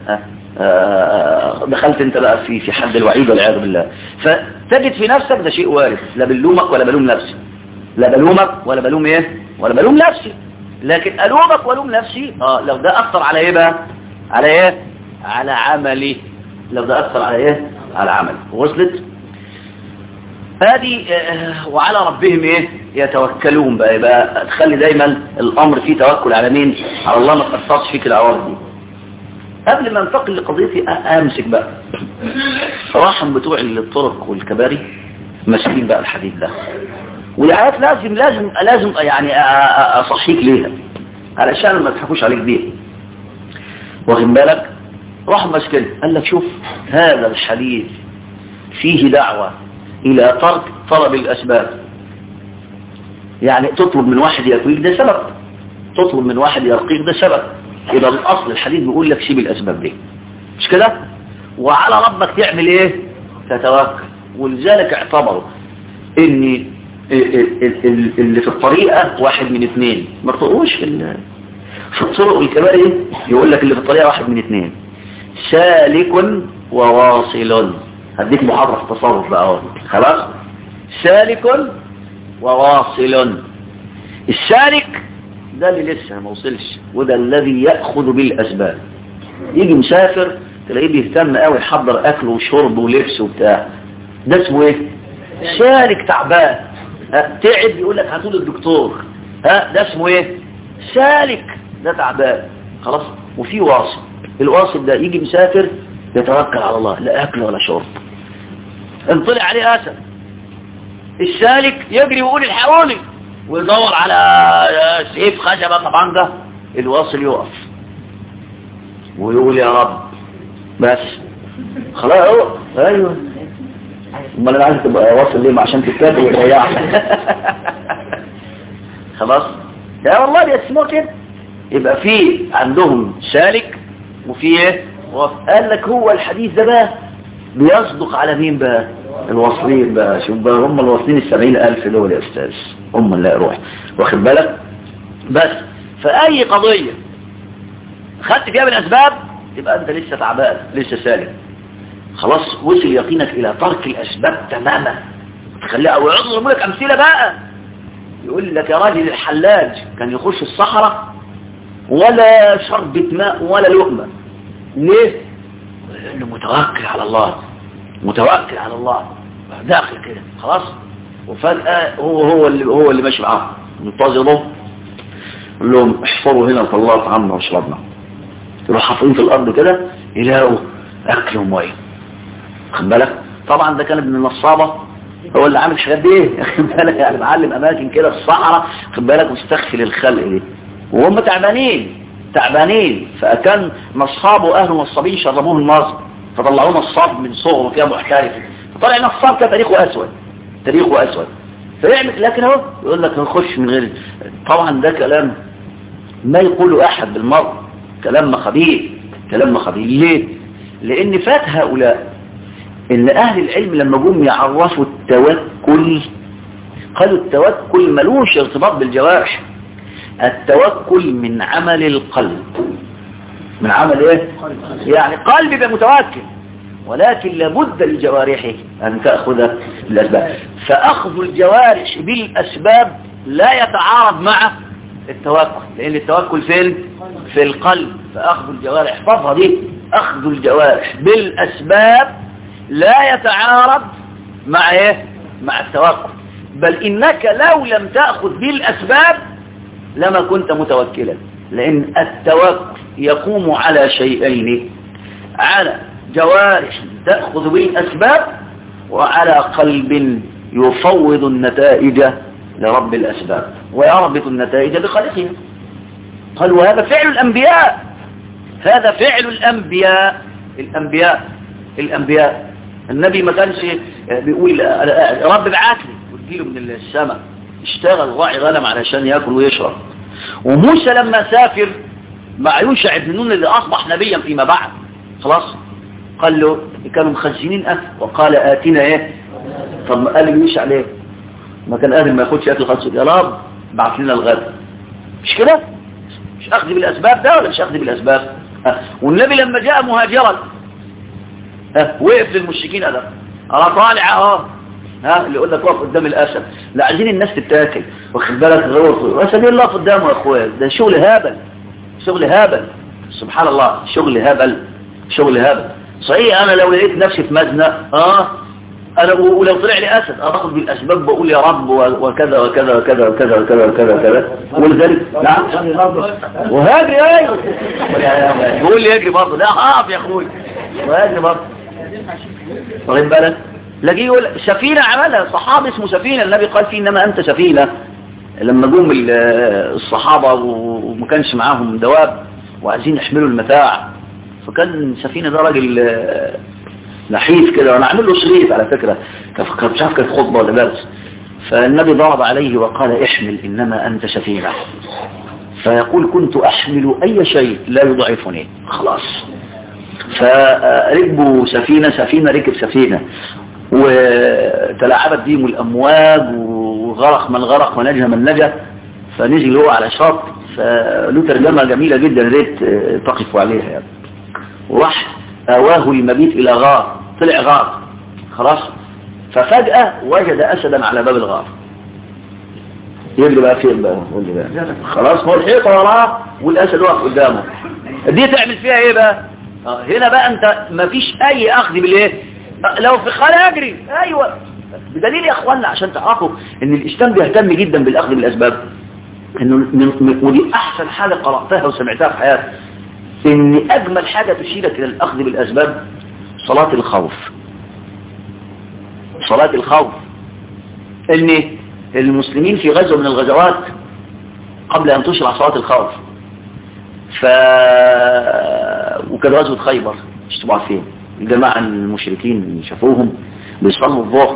ها دخلت انت بقى في في حد الوعيد والعياذ بالله. فتجد في نفسك ده شيء وارد، لا بلومك ولا بلوم نفسي، لا بلومك ولا بلوم ايه ولا بلوم نفسي. لكن ألومك ولوم نفسي اه لو ده أثر على ايه بقى على ايه على عملي. لو ده أثر على ايه على عملي. وصلت هذه اه وعلى ربهم ايه يتوكلون بقى. يبقى تخلي دايما الأمر فيه توكل على مين؟ على الله، ما تأثرش فيك العوارض دي. قبل ما انتقل لقضيتي امسك بقى راحم بتوع الطرق والكباري ماسكين بقى الحديث ده، والآيات لازم لازم لازم يعني أصحيك ليها علشان ما تضحكوش عليك بيها. واخد بالك؟ راح مسكين قال لك شوف هذا الحديث فيه دعوة إلى ترك طلب الأسباب. يعني تطلب من واحد يكويك ده سبب، تطلب من واحد يرقيك ده سبب. إذا الأصل الحديث بيقول لك سيب الأسباب دي، مش كده؟ وعلى ربك تعمل إيه؟ تتوكل. ولذلك اعتبروا إن اللي في الطريقة واحد من اثنين. ما تقولوش في في الطرق والكباري يقول لك اللي في الطريقة واحد من اثنين، سالك وواصل. هديك محاضرة في التصرف بقى خلاص. سالك وواصل. السالك ده اللي لسه ما وصلش، وده الذي يأخذ بالأسباب. يجي مسافر تلاقيه بيهتم قوي يحضر أكل وشرب ولبس وبتاع، ده اسمه ايه؟ سالك تعبان. تعب يقول لك هاتوا الدكتور، ها ده اسمه ايه؟ سالك، ده تعبان خلاص. وفي واصل. الواصل ده يجي مسافر يتوكل على الله، لا اكل ولا شرب، انطلع عليه اسد. السالك يجري ويقول الحقوني ويدور على سيف خشبه. طبعا ده الواصل يقف ويقول يا رب بس خلاص. هو ايوه امال انا عايز تبقى واصل ليه؟ عشان تتكلم وتريحك خلاص. لا والله بيسموه كده. يبقى في عندهم سالك وفي ايه؟ قال لك هو الحديث ده بقى بيصدق على مين بقى؟ الواصلين بقى. شوف بقى هم الواصلين السبعين ألف دول يا أستاذ، هم اللي يروح واخد بالك. بس فأي قضية خدت فيها بالأسباب يبقى أنت لسه تعبان لسه سالك. خلاص وصل يقينك إلى ترك الأسباب تماما. تخليها أو يعضل لك أمثلة بقى. يقول لك يا راجل الحلاج كان يخش الصحراء ولا شربة ماء ولا لقمة. ليه؟ لأنه متوكل على الله، متوكل على الله داخل كده خلاص. وفجأة هو هو اللي هو اللي ماشي معاهم منتظرهم. يقول لهم احفروا هنا وطلعوا طعامنا وشربنا. يروحوا حافرين في الأرض كده يلاقوا أكل ومية. خد بالك؟ طبعا ده كان ابن النصابة هو اللي عامل الحاجات دي. خد بالك؟ يعني معلم أماكن كده في الصحراء. خد بالك؟ مستخفي للخلق دي. وهم تعبانين تعبانين. فكان نصاب واهل نصابين شربوه النصب فطلعوه نصاب من صغره كده محترف. فطلع نصاب كده تاريخه اسود تاريخه اسود. فيعمل لكن اهو يقول لك نخش من غير. طبعا ده كلام ما يقوله احد بالمرة، كلام خبيث كلام خبيث. ليه؟ لان فات هؤلاء ان اهل العلم لما جم يعرفوا التوكل قالوا التوكل ملوش ارتباط بالجوارح. التوكل من عمل القلب. من عمل ايه؟ يعني قلبي يبقى متوكل، ولكن لابد لجوارحه ان تأخذ الاسباب. فاخذ الجوارح بالاسباب لا يتعارض مع التوكل، لان التوكل فين؟ في القلب. فاخذ الجوارح، احفظها دي، اخذ الجوارح بالاسباب لا يتعارض مع ايه؟ مع التوكل، بل انك لو لم تأخذ بالاسباب لما كنت متوكلا، لان التوكل يقوم على شيئين، على جوارح تأخذ بالاسباب وعلى قلب يفوض النتائج لرب الاسباب ويربط النتائج بخالقها. قال وهذا فعل الانبياء، هذا فعل الانبياء. الانبياء الانبياء النبي ما كانش بيقول رب ابعت لي واديله من السماء، اشتغل راعي غنم علشان ياكل ويشرب. وموسى لما سافر مع يوشع بن نون اللي اصبح نبيا فيما بعد، خلاص قال له كانوا مخزنين اكل وقال اتنا ايه. طب قال لي يوشع ليه؟ ما كان قادر ما ياخدش اكل خالص، يا رب بعت لنا الغد. مش كده؟ مش اخذ بالاسباب ده ولا مش اخذ بالاسباب؟ أه. والنبي لما جاء مهاجرا أه. وقف للمشركين قال انا طالع اهو، ها اللي يقول لك واقف قدام الاسد، لا عايزين الناس تتاكل، واخد بالك غير اسد الله قدامه يا اخويا، ده شغل هبل، شغل هبل، سبحان الله، شغل هبل، شغل هبل. صحيح انا لو لقيت نفسي في مزنق اه انا ولو طلع لي اسد اخذ بالاسباب بقول يا رب وكذا وكذا وكذا وكذا وكذا وكذا وكذا ولذلك نعم وهاجري ايوه يقول لي يجري برضه، لا اقف يا اخوي وهاجري برضه. واخد بالك؟ لاجي يقول سفينه عملها صحابي اسمه سفينه، النبي قال فيه انما انت سفينه. لما جم الصحابه وما كانش معاهم دواب وعايزين يحملوا المتاع، فكان سفينه ده راجل نحيف كده، وانا عامل له شريط على فكره، كان مش عارف كانت خطبه ولا درس. فالنبي ضرب عليه وقال احمل انما انت سفينه. فيقول كنت احمل اي شيء لا يضعفني، خلاص. فركبوا سفينه، سفينه ركب سفينه، وتلاعبت بهم الامواج وغرق من غرق ونجا من نجا. فنزل هو على شط، فله ترجمه جميله جدا ريت تقفوا عليها يعني. وراح آواه المبيت إلى غار، طلع غار خلاص. ففجأة وجد أسدا على باب الغار. يجري بقى فين بقى؟ بقى خلاص هو الحيطة وراه والأسد واقف قدامه. دي تعمل فيها ايه بقى؟ آه هنا بقى انت مفيش اي اخذ بالايه؟ آه لو في خانة اجري ايوه. بدليل يا اخوانا عشان تعرفوا ان الاسلام بيهتم جدا بالاخذ بالاسباب. انه من ودي احسن حاجة قرأتها وسمعتها في حياتي، ان اجمل حاجة تشيرك الى الاخذ بالاسباب صلاة الخوف. صلاة الخوف ان المسلمين في غزوة من الغزوات قبل ان تشرع صلاة الخوف، ف وكان غزوة خيبر مش تبع فين الجماعة المشركين شافوهم بيصلوا الظهر،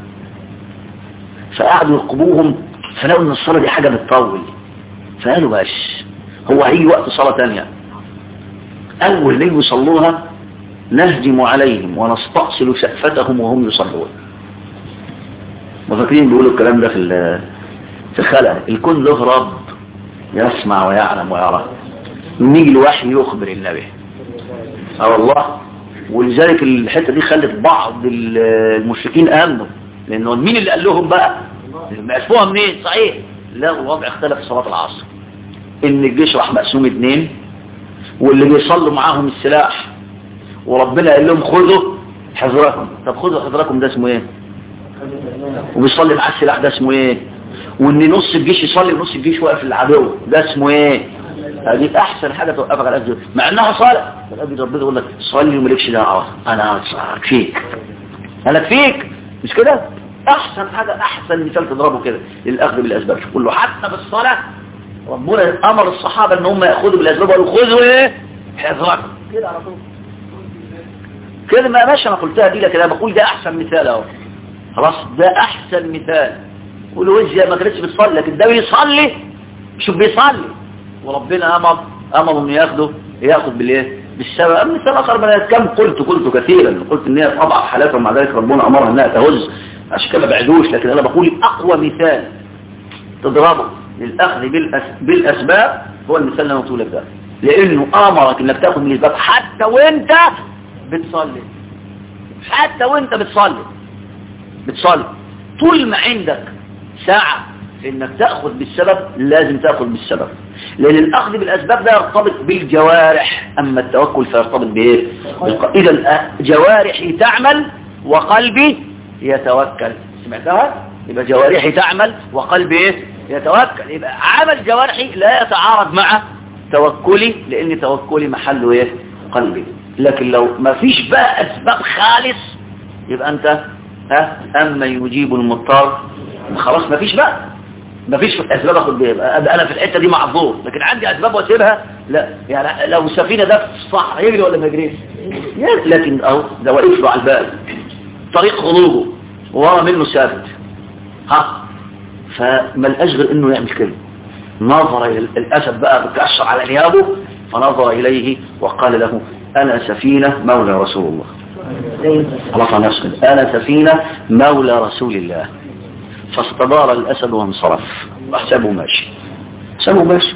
فقعدوا يرقبوهم، فلقوا ان الصلاة دي حاجة بتطول، فقالوا باش هو هيجي وقت صلاة تانية، أول ما يصلوها نهجم عليهم ونستأصل سقفتهم وهم يصلون. مفاكرين بيقولوا الكلام ده في في الخلق، الكون له رب يسمع ويعلم ويرى، نيجي الوحي يخبر النبي. اه والله. ولذلك الحتة دي خلت بعض المشركين آمنوا، لأنه مين اللي قال لهم بقى؟ عرفوها منين؟ صحيح لا الوضع اختلف في صلاة العصر، ان الجيش راح مقسوم اتنين، واللي بيصلوا معاهم السلاح، وربنا قال لهم خذوا حذركم. طب خذوا حذركم ده اسمه ايه؟ وبيصلي مع السلاح ده اسمه ايه؟ وان نص الجيش يصلي ونص الجيش واقف للعدو ده اسمه ايه؟ هذه احسن حاجه توقفك على الاجر، مع انها صلاه. فالابي ربنا يقول لك صلي ومالكش دعوه، انا اكفيك، انا اكفيك، مش كده؟ احسن حاجه، احسن مثال تضربه كده للاخذ بالاسباب. قول له حتى بالصلاه ربنا امر الصحابه ان هم ياخذوا بالاسباب وقالوا خذوا ايه؟ حذركم كده على طول كده. ما ماشي انا قلتها دي، لكن انا بقول ده احسن مثال اهو، خلاص ده احسن مثال. قولوا وجه ما كانتش بتصلي، لكن ده بيصلي، شوف بيصلي وربنا امر امر انه ياخده ياخذ بالايه؟ بالسبب. مثال اخر من كم قلت قلت كثيرا، قلت ان هي في اضعف حالاتها، ومع ذلك ربنا امرها انها تهز، عشان كده ما بعدوش. لكن انا بقول اقوى مثال تضربه للاخذ بالاسباب هو المثال اللي انا قلته لك ده، لانه امرك انك تاخذ من الاسباب حتى وانت بتصلي، حتى وانت بتصلي بتصلي طول ما عندك ساعة في انك تأخذ بالسبب لازم تأخذ بالسبب، لان الاخذ بالاسباب ده يرتبط بالجوارح، اما التوكل فيرتبط بايه؟ اذا جوارحي تعمل وقلبي يتوكل. سمعتها؟ يبقى جوارحي تعمل وقلبي ايه؟ يتوكل. يبقى عمل جوارحي لا يتعارض مع توكلي، لان توكلي محله ايه؟ قلبي. لكن لو ما فيش بقى اسباب خالص يبقى انت ها اما يجيب المضطر خلاص ما فيش بقى، ما فيش اسباب اخد بيها، انا في الحته دي معذور، لكن عندي اسباب واسيبها لا. يعني لو السفينه ده في الصحراء يجري ولا ما يجريش؟ لكن اهو ده واقف له على الباب طريق خروجه ورا منه ثابت ها، فما لقاش غير انه يعمل كده. نظر الى الاسد بقى بتكشر على انيابه، فنظر اليه وقال له انا سفينه مولى رسول الله. خلاص على نفسه انا سفينه مولى رسول الله. فاستدار الاسد وانصرف وحسابه ماشي، حسابه ماشي.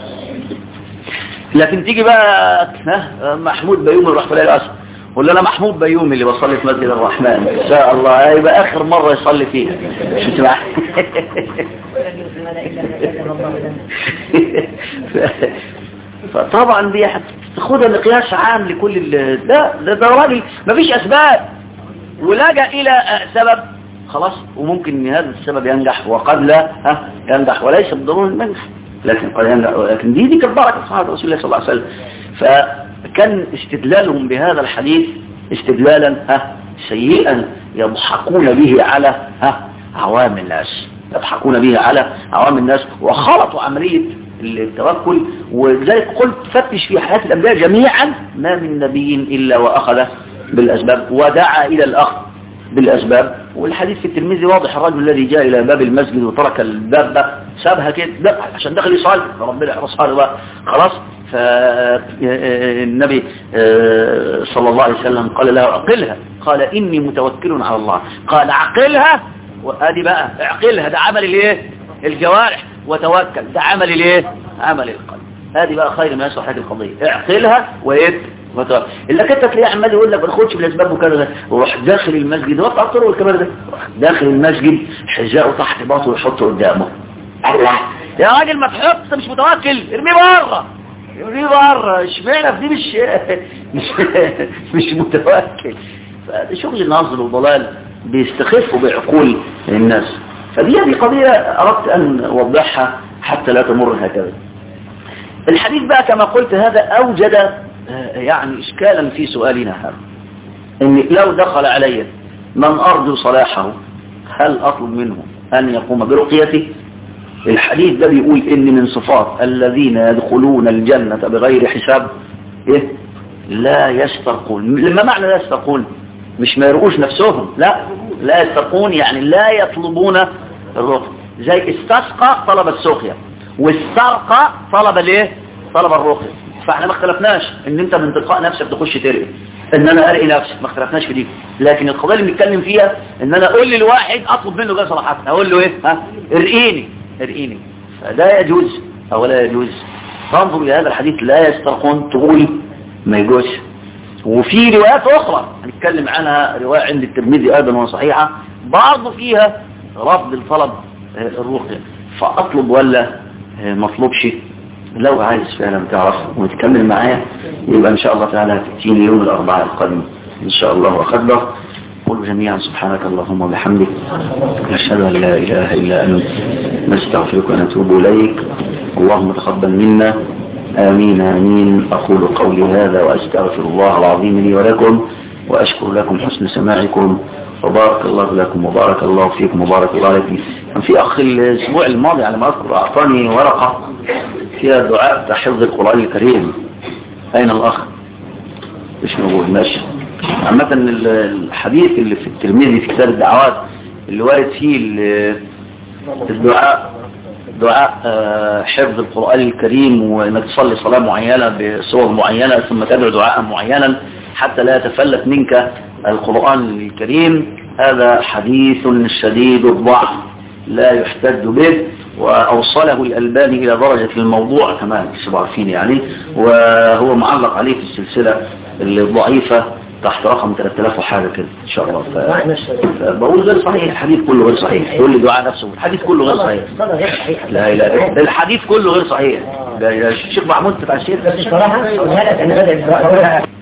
لكن تيجي بقى محمود بيومي يروح تلاقي الاسد، ولا انا محمود بيومي اللي بصلي في مسجد الرحمن ان شاء الله هيبقى اخر مره يصلي فيها. مش تسمع؟ فطبعا دي هتاخدها مقياس عام لكل ده ده, ده راجل مفيش اسباب ولجأ الى سبب خلاص، وممكن ان هذا السبب ينجح وقد لا ها ينجح، وليس بالضروره المنجح لكن قد ينجح. لكن دي دي كانت بركه صحابه رسول الله صلى الله عليه وسلم. فكان استدلالهم بهذا الحديث استدلالا ها سيئا يضحكون به على ها عوام الناس، يضحكون به على عوام الناس وخلطوا عمليه التوكل. ولذلك قلت فتش في حياة الأنبياء جميعا ما من نبي إلا وأخذ بالأسباب ودعا إلى الأخذ بالأسباب. والحديث في الترمذي واضح، الرجل الذي جاء إلى باب المسجد وترك الباب سابها كده عشان دخل يصلي فربنا يحرصها له بقى خلاص. فالنبي صلى الله عليه وسلم قال له عقلها، قال إني متوكل على الله، قال عقلها وادي بقى اعقلها، ده عمل الايه؟ الجوارح، وتوكل ده عمل الايه؟ عمل القلب. هذه بقى خير ما يصلح هذه القضيه، اعقلها وايه؟ وتوكل. الا كنت تلاقيه عمال يقول لك ما تاخدش بالاسباب وكذا، وروح داخل المسجد وقت اكتر والكبار ده داخل المسجد حذاءه تحت باطه ويحطه قدامه. الله يا راجل ما تحط، مش متوكل، ارميه بره ارميه بره. اشمعنى في دي مش مش مش متوكل؟ فده شغل نظر وضلال بيستخفوا بعقول الناس. فدي هذه قضية أردت أن أوضحها حتى لا تمر هكذا. الحديث بقى كما قلت هذا أوجد يعني إشكالا في سؤالنا هذا، إن لو دخل علي من أرجو صلاحه هل أطلب منه أن يقوم برقيته؟ الحديث ده بيقول إن من صفات الذين يدخلون الجنة بغير حساب إيه؟ لا يسترقون. لما معنى لا يسترقون؟ مش ما يرقوش نفسهم، لا لا يسترقون يعني لا يطلبون الرقية. زي استسقى طلب السقيا، واسترقى طلب الايه؟ طلب الرقية. فاحنا ما اختلفناش ان انت من تلقاء نفسك تخش ترقي، ان انا ارقي نفسي، ما اختلفناش في دي. لكن القضيه اللي بنتكلم فيها ان انا اقول للواحد اطلب منه جاي صلاحات، اقول له ايه؟ ها ارقيني ارقيني. فده يجوز او لا يجوز؟ فانظر الى هذا الحديث لا يسترقون تقول ما يجوز. وفي روايات اخرى هنتكلم عنها، روايه عند الترمذي ايضا وصحيحه برضه فيها رفض الطلب الرقية. فاطلب ولا ما اطلبش؟ لو عايز فعلا تعرف وتكمل معايا يبقى ان شاء الله تعالى تأتيني يوم الاربعاء القادم ان شاء الله واقدر. قولوا جميعا سبحانك اللهم وبحمدك نشهد ان لا اله الا انت نستغفرك ونتوب اليك. اللهم تقبل منا، آمين آمين. أقول قولي هذا وأستغفر الله العظيم لي ولكم، وأشكر لكم حسن سماعكم، وبارك الله لكم وبارك الله فيكم وبارك الله عليكم. كان في أخ الأسبوع الماضي على ما أذكر أعطاني ورقة فيها دعاء تحفظ القرآن الكريم. أين الأخ؟ مش موجود. ماشي. عامة الحديث اللي في الترمذي في كتاب الدعوات اللي وارد فيه الدعاء دعاء حفظ القرآن الكريم، وانك تصلي صلاة معينة بصور معينة ثم تدعو دعاء معينا حتى لا يتفلت منك القرآن الكريم، هذا حديث شديد الضعف لا يحتج به، وأوصله الألباني إلى درجة الموضوع كما عارفين يعني، وهو معلق عليه في السلسلة الضعيفة تحت رقم ثلاثة آلاف وحاجة كده ان شاء الله. فبقول غير صحيح، الحديث كله غير صحيح. يقول لي دعاء نفسه الحديث كله غير صحيح. لا لا الحديث كله غير صحيح. ده الشيخ محمود بتاع الشيخ
بس الصراحة هذا كان بدأ